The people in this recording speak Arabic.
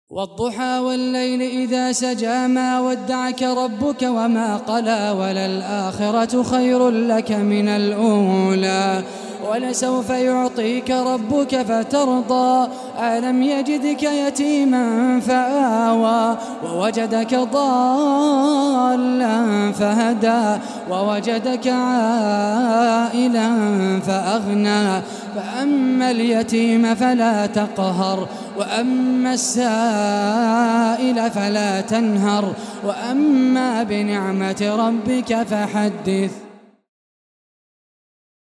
والضحى والليل إذا سجى ما ودعك ربك وما قلى وللآخرة خير لك من الأولى ولسوف يعطيك ربك فترضى ألم يجدك يتيما فآوى ووجدك ضالا فهدى ووجدك عائلا فأغنى فأما اليتيم فلا تقهر وأما السائل فلا تنهر وأما بنعمة ربك فحدث.